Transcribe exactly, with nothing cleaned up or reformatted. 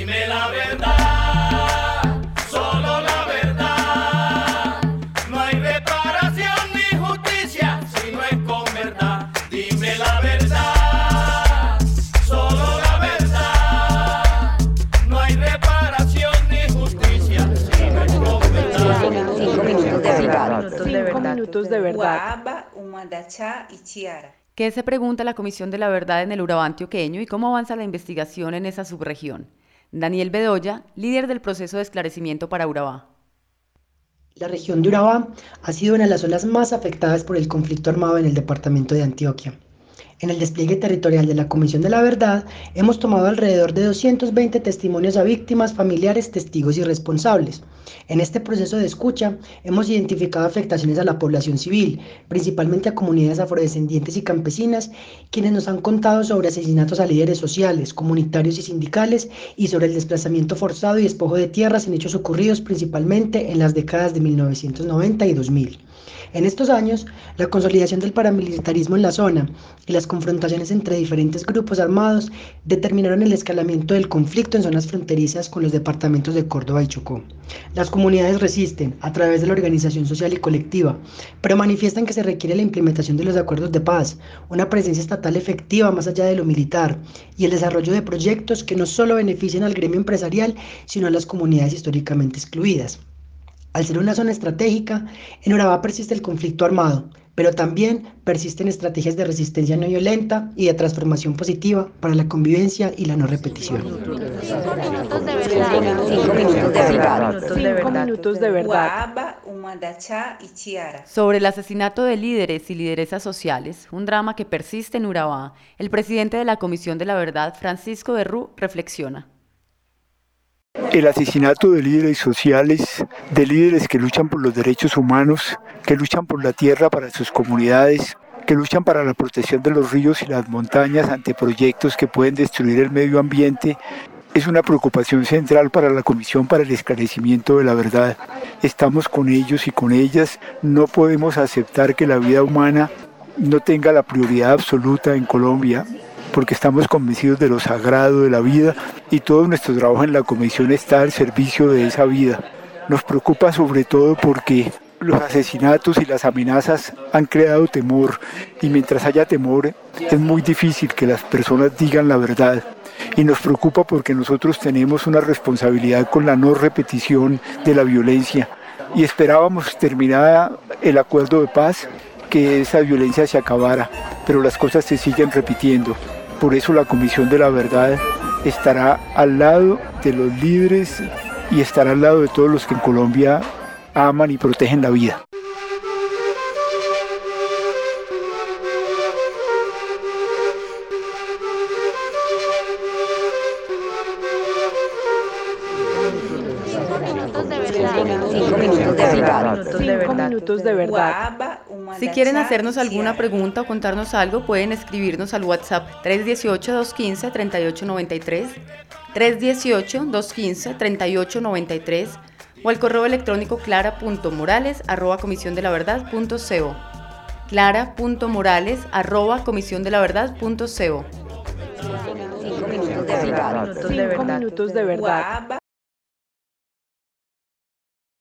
Dime la verdad, solo la verdad. No hay reparación ni justicia si no es con verdad. Dime la verdad, solo la verdad. No hay reparación ni justicia si no es con verdad. Cinco minutos de verdad. Cinco minutos de verdad. ¿Qué se pregunta la Comisión de la Verdad en el Urabá antioqueño y cómo avanza la investigación en esa subregión? Daniel Bedoya, líder del proceso de esclarecimiento para Urabá. La región de Urabá ha sido una de las zonas más afectadas por el conflicto armado en el departamento de Antioquia. En el despliegue territorial de la Comisión de la Verdad, hemos tomado alrededor de doscientos veinte testimonios a víctimas, familiares, testigos y responsables. En este proceso de escucha, hemos identificado afectaciones a la población civil, principalmente a comunidades afrodescendientes y campesinas, quienes nos han contado sobre asesinatos a líderes sociales, comunitarios y sindicales, y sobre el desplazamiento forzado y despojo de tierras en hechos ocurridos principalmente en las décadas de mil novecientos noventa y dos mil. En estos años, la consolidación del paramilitarismo en la zona y las confrontaciones entre diferentes grupos armados determinaron el escalamiento del conflicto en zonas fronterizas con los departamentos de Córdoba y Chocó. Las comunidades resisten a través de la organización social y colectiva, pero manifiestan que se requiere la implementación de los acuerdos de paz, una presencia estatal efectiva más allá de lo militar y el desarrollo de proyectos que no solo beneficien al gremio empresarial, sino a las comunidades históricamente excluidas. Al ser una zona estratégica, en Urabá persiste el conflicto armado, pero también persisten estrategias de resistencia no violenta y de transformación positiva para la convivencia y la no repetición. Cinco minutos de verdad. Cinco minutos de verdad. Cinco minutos de verdad. Sobre el asesinato de líderes y lideresas sociales, un drama que persiste en Urabá, el presidente de la Comisión de la Verdad, Francisco Berrú, reflexiona. El asesinato de líderes sociales, de líderes que luchan por los derechos humanos, que luchan por la tierra para sus comunidades, que luchan para la protección de los ríos y las montañas ante proyectos que pueden destruir el medio ambiente, es una preocupación central para la Comisión para el Esclarecimiento de la Verdad. Estamos con ellos y con ellas. No podemos aceptar que la vida humana no tenga la prioridad absoluta en Colombia, porque estamos convencidos de lo sagrado de la vida y todo nuestro trabajo en la Comisión está al servicio de esa vida. Nos preocupa sobre todo porque los asesinatos y las amenazas han creado temor y mientras haya temor es muy difícil que las personas digan la verdad. Y nos preocupa porque nosotros tenemos una responsabilidad con la no repetición de la violencia y esperábamos terminada el acuerdo de paz que esa violencia se acabara, pero las cosas se siguen repitiendo. Por eso la Comisión de la Verdad estará al lado de los líderes y estará al lado de todos los que en Colombia aman y protegen la vida. Cinco minutos de verdad. Cinco minutos de verdad. Si quieren hacernos alguna pregunta o contarnos algo, pueden escribirnos al WhatsApp tres uno ocho, dos uno cinco, tres ocho nueve tres, tres uno ocho, dos uno cinco, tres ocho nueve tres o al correo electrónico clara punto morales arroba comisión de la verdad punto co. clara punto morales arroba comisión de la verdad punto co. Cinco minutos de verdad. Cinco minutos de verdad.